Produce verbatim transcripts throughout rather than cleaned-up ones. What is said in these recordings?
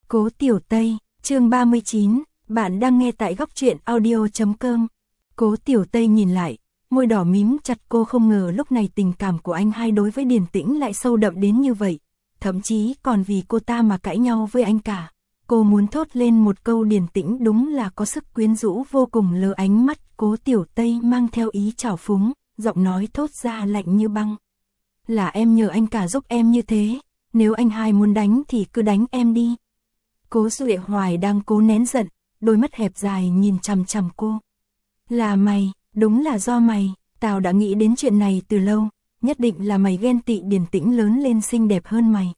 Cố Tiểu Tây, chương ba mươi chín, bạn đang nghe tại góc truyện audio chấm com. Cố Tiểu Tây nhìn lại, môi đỏ mím chặt, cô không ngờ lúc này tình cảm của anh hai đối với Điền Tĩnh lại sâu đậm đến như vậy, thậm chí còn vì cô ta mà cãi nhau với anh cả. Cô muốn thốt lên một câu Điền Tĩnh đúng là có sức quyến rũ vô cùng, lờ ánh mắt Cố Tiểu Tây mang theo ý trào phúng, giọng nói thốt ra lạnh như băng. Là em nhờ anh cả giúp em như thế, nếu anh hai muốn đánh thì cứ đánh em đi. Cố Duệ Hoài đang cố nén giận, đôi mắt hẹp dài nhìn chằm chằm cô. Là mày, đúng là do mày, tao đã nghĩ đến chuyện này từ lâu, nhất định là mày ghen tị Điền Tĩnh lớn lên xinh đẹp hơn mày.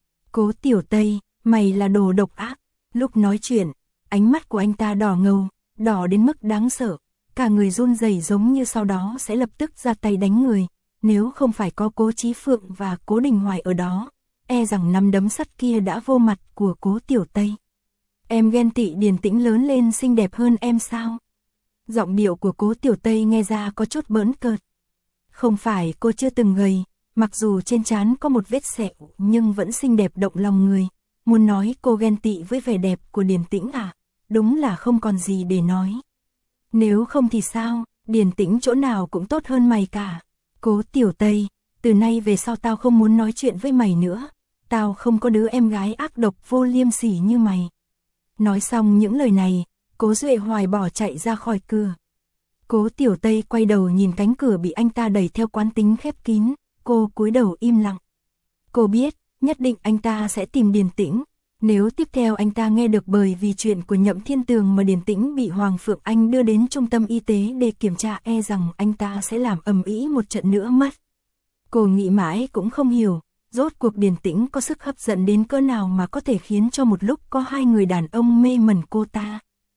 Cố Tiểu Tây, mày là đồ độc ác. Lúc nói chuyện, ánh mắt của anh ta đỏ ngầu, đỏ đến mức đáng sợ, cả người run rẩy giống như sau đó sẽ lập tức ra tay đánh người. Nếu không phải có Cố Chí Phượng và Cố Đình Hoài ở đó, e rằng nắm đấm sắt kia đã vô mặt của Cố Tiểu Tây. Em ghen tị Điền Tĩnh lớn lên xinh đẹp hơn em sao? Giọng điệu của Cố Tiểu Tây nghe ra có chút bỡn cợt. Không phải cô chưa từng gầy, mặc dù trên trán có một vết sẹo nhưng vẫn xinh đẹp động lòng người. Muốn nói cô ghen tị với vẻ đẹp của Điền Tĩnh à? Đúng là không còn gì để nói. Nếu không thì sao, Điền Tĩnh chỗ nào cũng tốt hơn mày cả. Cố Tiểu Tây, từ nay về sau tao không muốn nói chuyện với mày nữa. Tao không có đứa em gái ác độc vô liêm sỉ như mày. Nói xong những lời này, Cố Duệ Hoài bỏ chạy ra khỏi cửa. Cố Tiểu Tây quay đầu nhìn cánh cửa bị anh ta đẩy theo quán tính khép kín, cô cúi đầu im lặng. Cô biết, nhất định anh ta sẽ tìm Điền Tĩnh. Nếu tiếp theo anh ta nghe được bởi vì chuyện của Nhậm Thiên Tường mà Điền Tĩnh bị Hoàng Phượng Anh đưa đến trung tâm y tế để kiểm tra, e rằng anh ta sẽ làm ầm ĩ một trận nữa mất. Cô nghĩ mãi cũng không hiểu, rốt cuộc Điền Tĩnh có sức hấp dẫn đến cỡ nào mà có thể khiến cho một lúc có hai người đàn ông mê mẩn cô ta.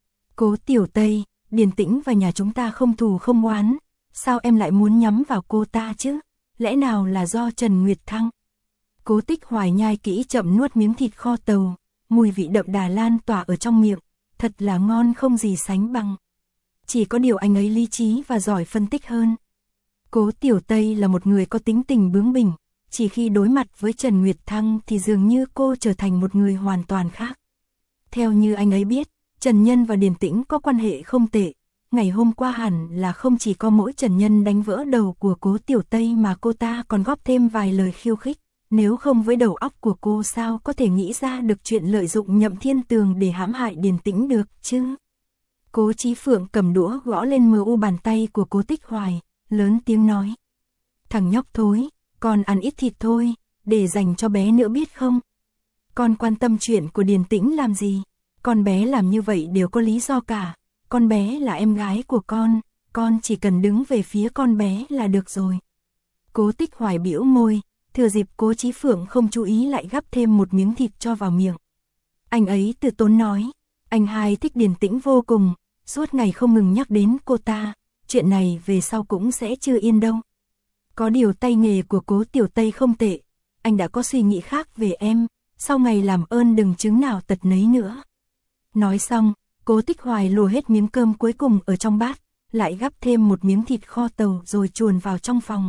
Cố Tiểu Tây, Điền Tĩnh và nhà chúng ta không thù không oán, sao em lại muốn nhắm vào cô ta chứ? Lẽ nào là do Trần Nguyệt Thăng? Cố Tích Hoài nhai kỹ chậm nuốt miếng thịt kho tàu, mùi vị đậm đà lan tỏa ở trong miệng, thật là ngon không gì sánh bằng. Chỉ có điều anh ấy lý trí và giỏi phân tích hơn. Cố Tiểu Tây là một người có tính tình bướng bỉnh, chỉ khi đối mặt với Trần Nguyệt Thăng thì dường như cô trở thành một người hoàn toàn khác. Theo như anh ấy biết, Trần Nhân và Điền Tĩnh có quan hệ không tệ. Ngày hôm qua hẳn là không chỉ có mỗi Trần Nhân đánh vỡ đầu của Cố Tiểu Tây mà cô ta còn góp thêm vài lời khiêu khích. Nếu không với đầu óc của cô sao có thể nghĩ ra được chuyện lợi dụng Nhậm Thiên Tường để hãm hại Điền Tĩnh được chứ? Cố Chí Phượng cầm đũa gõ lên mờ u bàn tay của Cố Tích Hoài, lớn tiếng nói. Thằng nhóc thối, con ăn ít thịt thôi, để dành cho bé nữa biết không? Con quan tâm chuyện của Điền Tĩnh làm gì? Con bé làm như vậy đều có lý do cả. Con bé là em gái của con, con chỉ cần đứng về phía con bé là được rồi. Cố Tích Hoài bĩu môi, thừa dịp Cố Chí Phượng không chú ý lại gắp thêm một miếng thịt cho vào miệng. Anh ấy từ tốn nói, anh hai thích Điền Tĩnh vô cùng, suốt ngày không ngừng nhắc đến cô ta, chuyện này về sau cũng sẽ chưa yên đâu. Có điều tay nghề của Cố Tiểu Tây không tệ, anh đã có suy nghĩ khác về em, sau ngày làm ơn đừng chứng nào tật nấy nữa. Nói xong, Cố Tích Hoài lùa hết miếng cơm cuối cùng ở trong bát, lại gắp thêm một miếng thịt kho tàu rồi chuồn vào trong phòng.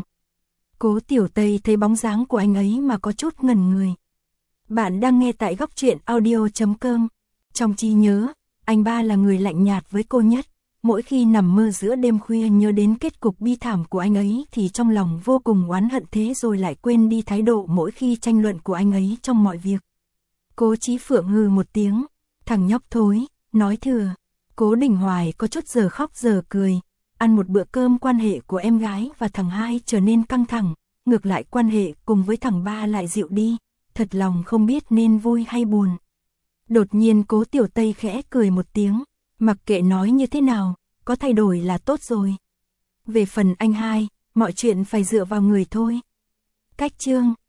Cố Tiểu Tây thấy bóng dáng của anh ấy mà có chút ngẩn người. Bạn đang nghe tại góc truyện audio chấm com. Trong trí nhớ, anh ba là người lạnh nhạt với cô nhất. Mỗi khi nằm mơ giữa đêm khuya nhớ đến kết cục bi thảm của anh ấy thì trong lòng vô cùng oán hận, thế rồi lại quên đi thái độ mỗi khi tranh luận của anh ấy trong mọi việc. Cố Chí Phượng hừ một tiếng, thằng nhóc thối, nói thừa. Cố Đình Hoài có chút giờ khóc giờ cười. Ăn một bữa cơm quan hệ của em gái và thằng hai trở nên căng thẳng, ngược lại quan hệ cùng với thằng ba lại dịu đi, thật lòng không biết nên vui hay buồn. Đột nhiên Cố Tiểu Tây khẽ cười một tiếng, mặc kệ nói như thế nào, có thay đổi là tốt rồi. Về phần anh hai, mọi chuyện phải dựa vào người thôi. Cách chương